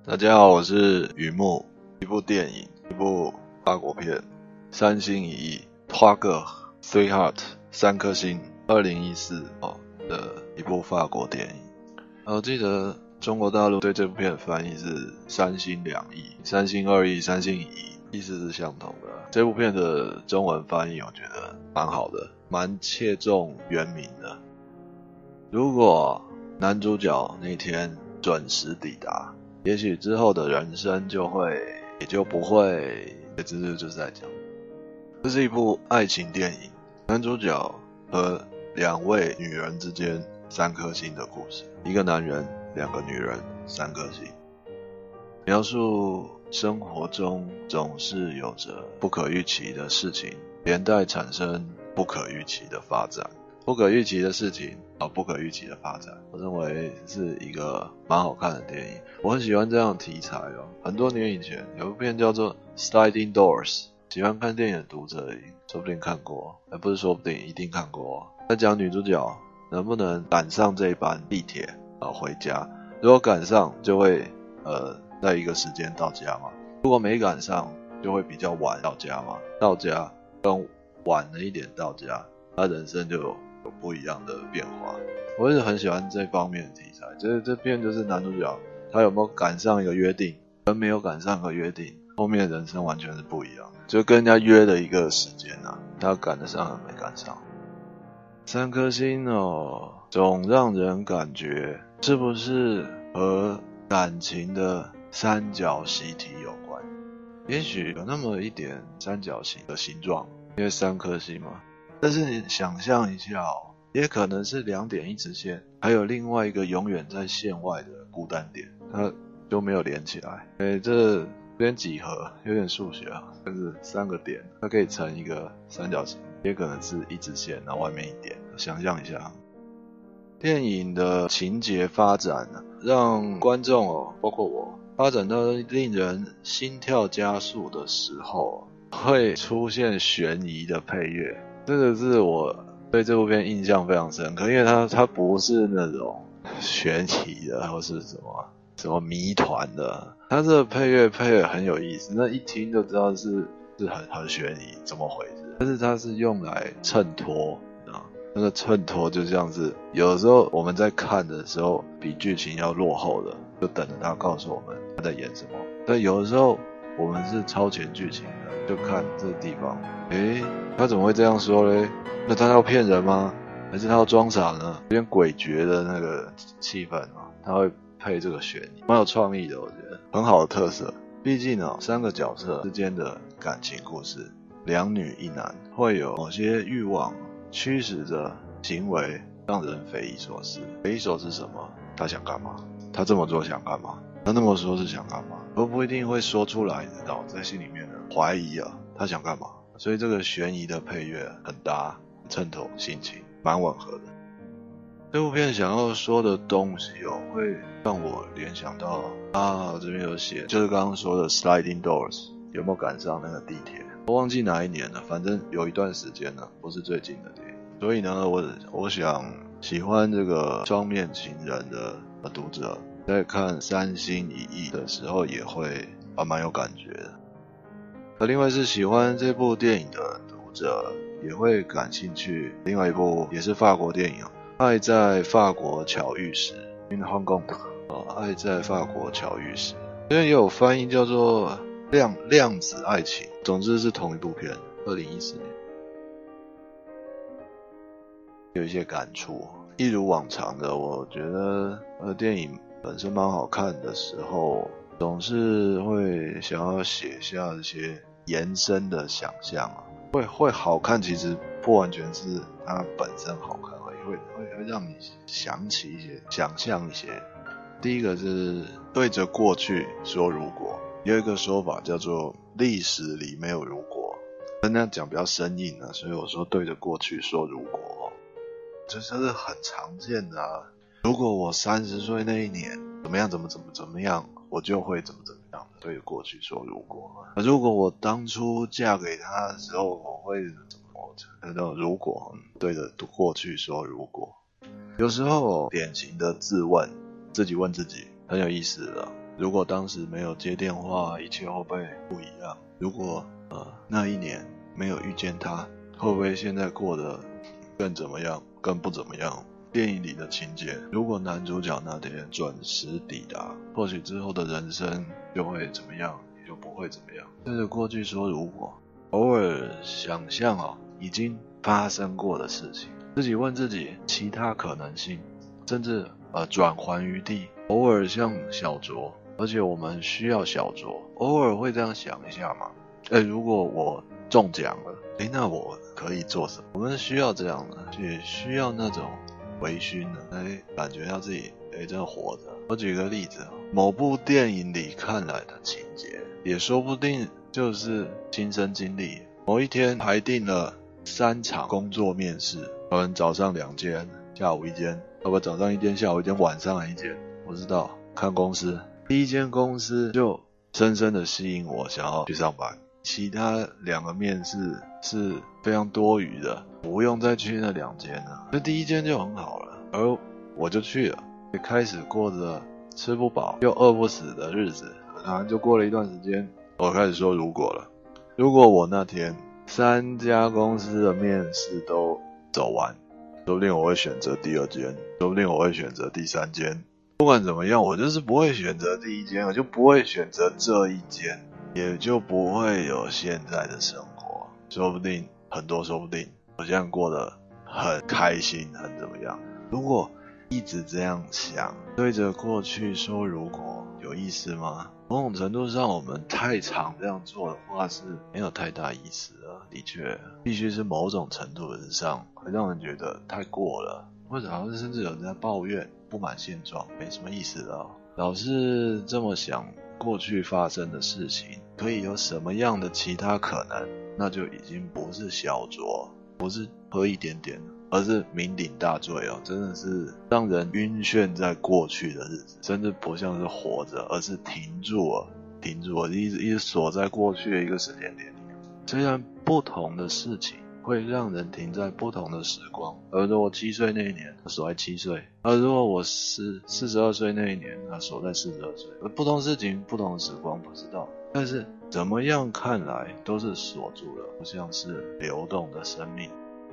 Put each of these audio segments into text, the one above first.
大家好，我是雨木。一部电影，一部法国片，三星一翼 Trois Heart 三颗星，2014的一部法国电影。我记得中国大陆对这部片的翻译是三星两翼、三星二翼、三星一翼，意思是相同的。这部片的中文翻译我觉得蛮好的，蛮切中原名的。如果男主角那天准时抵达，也许之后的人生也就不会，就是在讲，这是一部爱情电影，男主角和两位女人之间三颗星的故事，一个男人，两个女人，三颗星，描述生活中总是有着不可预期的事情，连带产生不可预期的发展。不可预期的事情，不可预期的发展，我认为是一个蛮好看的电影。我很喜欢这样的题材哦。很多年以前有部片叫做《Sliding Doors》，喜欢看电影的读者说不定看过，不是说不定，一定看过。在讲女主角能不能赶上这一班地铁回家，如果赶上就会在一个时间到家嘛，如果没赶上就会比较晚到家嘛，到家更晚了一点到家，他人生就有不一样的变化。我一直很喜欢这方面的题材。这片就是男主角他有没有赶上一个约定，跟没有赶上个约定，后面的人生完全是不一样的。就跟人家约的一个时间他赶得上没赶上。三颗星总让人感觉是不是和感情的三角习题有关？也许有那么一点三角形的形状，因为三颗星嘛。但是你想象一下也可能是两点一直线，还有另外一个永远在线外的孤单点，它就没有连起来。这边几何有点数学就是三个点，它可以成一个三角形，也可能是一直线，然后外面一点。想象一下，电影的情节发展让观众包括我发展到令人心跳加速的时候，会出现悬疑的配乐。这个是我对这部片印象非常深刻，因为它不是那种悬疑的或是什么谜团的，它这个配乐配得很有意思，那一听就知道是很悬疑，怎么回事？但是它是用来衬托，那个衬托就像是有时候我们在看的时候比剧情要落后的，就等着他告诉我们他在演什么。但有的时候我们是超前剧情的，就看这个地方，他怎么会这样说嘞？那他要骗人吗？还是他要装傻呢？有点诡谲的那个气氛他会配这个悬疑，蛮有创意的，我觉得很好的特色。毕竟三个角色之间的感情故事，两女一男，会有某些欲望驱使着行为，让人匪夷所思。匪夷所思什么？他想干嘛？他这么做想干嘛？他那么说是想干嘛？都不一定会说出来，知道在心里面怀疑他想干嘛？所以这个悬疑的配乐很搭，衬托心情，蛮吻合的。这部片想要说的东西会让我联想到这边有写，就是刚刚说的 Sliding Doors， 有没有赶上那个地铁？我忘记哪一年了，反正有一段时间了，不是最近的电影。所以呢，我想喜欢这个双面情人的读者，在看三星一翼的时候也会蛮有感觉的。另外是喜欢这部电影的读者也会感兴趣另外一部也是法国电影爱在法国巧遇时 In Hong Kong 爱在法国巧遇时，因为也有翻译叫做量子爱情，总之是同一部片，2014年。有一些感触，一如往常的，我觉得电影本身蛮好看的时候，总是会想要写下这些延伸的想象会好看，其实不完全是它本身好看而已，会让你想起一些，想象一些。第一个是对着过去说如果，有一个说法叫做历史里没有如果，那样讲比较生硬所以我说对着过去说如果。这是很常见的如果我30岁那一年怎么样怎么样，我就会怎么样的，对着过去说如果。如果我当初嫁给他的时候，我会怎么如果对着过去说如果。有时候典型的自问，自己问自己很有意思的如果当时没有接电话，一切会不会不一样？如果那一年没有遇见他，会不会现在过得更怎么样，更不怎么样？电影里的情节，如果男主角那天准时抵达，或许之后的人生就会怎么样，也就不会怎么样。对着过去说如果，偶尔想象已经发生过的事情，自己问自己其他可能性，甚至转圜余地，偶尔像小酌，而且我们需要小酌，偶尔会这样想一下嘛？如果我中奖了，那我可以做什么？我们需要这样的，也需要那种微醺的，来感觉到自己真的活着。我举个例子，某部电影里看来的情节，也说不定就是亲身经历。某一天排定了3场工作面试，可能早上2间，下午1间，早上1间，下午1间，晚上1间，不知道，看公司。第一间公司就深深的吸引我，想要去上班。其他2个面试是非常多余的，不用再去那2间了。那第一间就很好了，而我就去了，也开始过着吃不饱又饿不死的日子。然后就过了一段时间，我开始说如果了。如果我那天3家公司的面试都走完，说不定我会选择第2间，说不定我会选择第3间。不管怎么样，我就是不会选择第1间，我就不会选择这一间，也就不会有现在的生活。说不定我现在过得很开心，很怎么样。如果一直这样想，对着过去说如果，有意思吗？某种程度上，我们太常这样做的话是没有太大意思的。的确，必须是某种程度上会让人觉得太过了，或者好像甚至有人在抱怨不满现状，没什么意思的。老是这么想过去发生的事情可以有什么样的其他可能，那就已经不是小酌，不是喝一点点，而是酩酊大醉真的是让人晕眩在过去的日子，甚至不像是活着，而是停住了，一直锁在过去的一个时间点里。虽然不同的事情会让人停在不同的时光，而如果7岁那一年他锁在7岁，而如果我是42岁那一年他锁在42岁，而不同事情不同的时光不知道，但是怎么样看来都是锁住了，不像是流动的生命。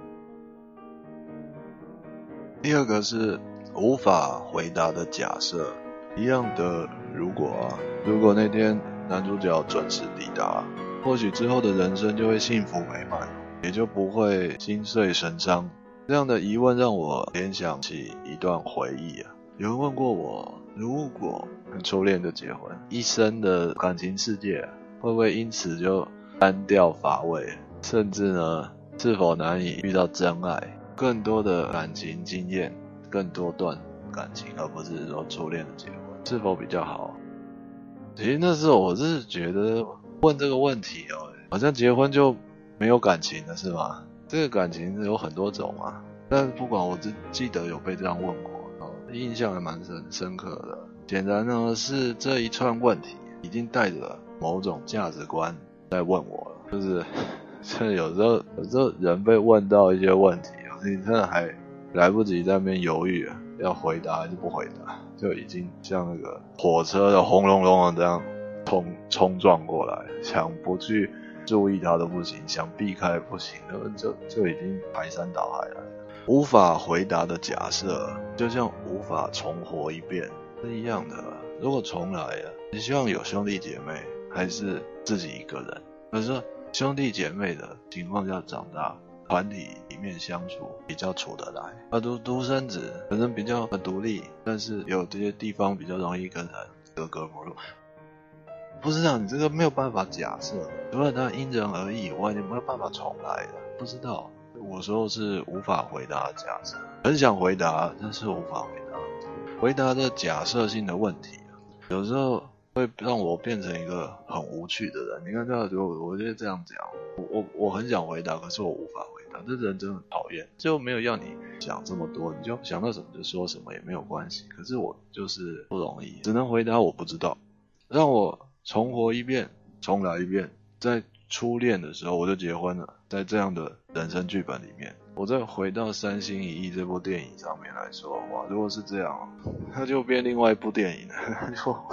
第2个是无法回答的假设，一样的如果那天男主角准时抵达，或许之后的人生就会幸福美满，也就不会心碎神伤。这样的疑问让我联想起一段回忆有人问过我，如果初恋就结婚，一生的感情世界会不会因此就单调乏味，甚至呢是否难以遇到真爱，更多的感情经验，更多段感情，而不是说初恋的结婚是否比较好。其实那时候我是觉得问这个问题好像结婚就没有感情了是吗？这个感情有很多种但是不管，我只记得有被这样问过印象还蛮深刻的。显然呢是这一串问题已经带着某种价值观在问我了，就是有时候人被问到一些问题你真的还来不及在那边犹豫要回答还是不回答，就已经像那个火车的轰隆隆的这样冲撞过来，想不去注意它都不行，想避开不行，就已经排山倒海了。无法回答的假设就像无法重活一遍是一样的。如果重来你希望有兄弟姐妹还是自己一个人？可是兄弟姐妹的情况下长大，团体里面相处比较处得来，独生子可能比较独立，但是有这些地方比较容易跟人格格不入。不知道，你这个没有办法假设，除了它因人而异以外，你没有办法重来的。不知道，我说是无法回答的假设，很想回答，但是无法回答的假设性的问题有时候会让我变成一个很无趣的人。你看这样，我就这样讲，我很想回答，可是我无法回答。这人真的很讨厌，就没有要你想这么多，你就想到什么就说什么也没有关系。可是我就是不容易，只能回答我不知道。让我重活一遍，重来一遍。在初恋的时候我就结婚了，在这样的人生剧本里面，我再回到三心一意这部电影上面来说的话，如果是这样，它就变另外一部电影了，就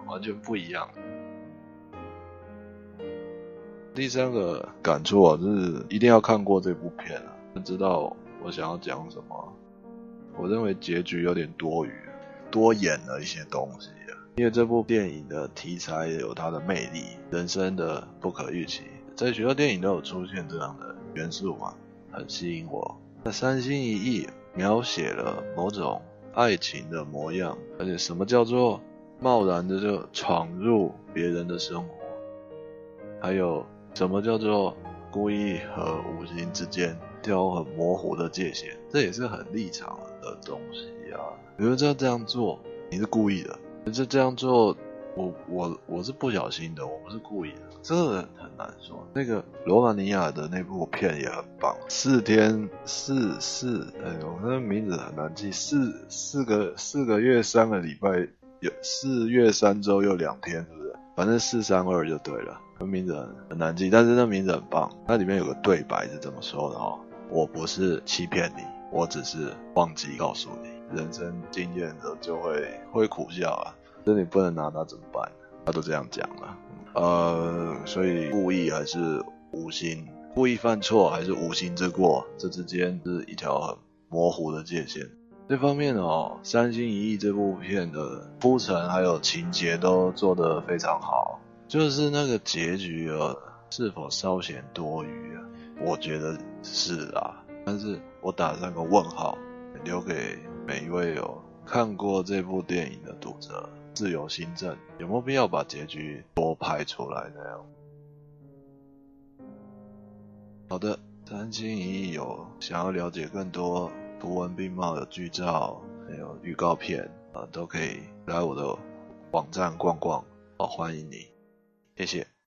完全不一样。第三个感触啊，就是一定要看过这部片啊，才知道我想要讲什么。我认为结局有点多余，多演了一些东西啊。因为这部电影的题材有它的魅力，人生的不可预期，在许多电影都有出现这样的元素嘛，很吸引我。那三心一意描写了某种爱情的模样，而且什么叫做贸然的就闯入别人的生活，还有什么叫做故意和无心之间有很模糊的界限，这也是很立场的东西啊。比如这样做，你是故意的；这样做，我是不小心的，我不是故意的，这个很难说。那个罗马尼亚的那部片也很棒，4天我那个名字很难记，4个月3个礼拜，有4月3周又2天，是不是？反正432就对了。名字很难记，但是那名字很棒。那里面有个对白是这么说的哦：我不是欺骗你，我只是忘记告诉你。人生经验的就会苦笑啊，这你不能拿他怎么办？他都这样讲了。所以故意还是无心，故意犯错还是无心之过，这之间是一条很模糊的界限。这方面哦，三心一意这部片的铺陈还有情节都做得非常好。就是那个结局啊，是否稍显多余啊？我觉得是啊，但是我打上个问号，留给每一位有看过这部电影的读者自由心证，有没有必要把结局多拍出来那样？好的，三心一意有想要了解更多图文并茂的剧照，还有预告片都可以来我的网站逛逛，欢迎你。谢谢。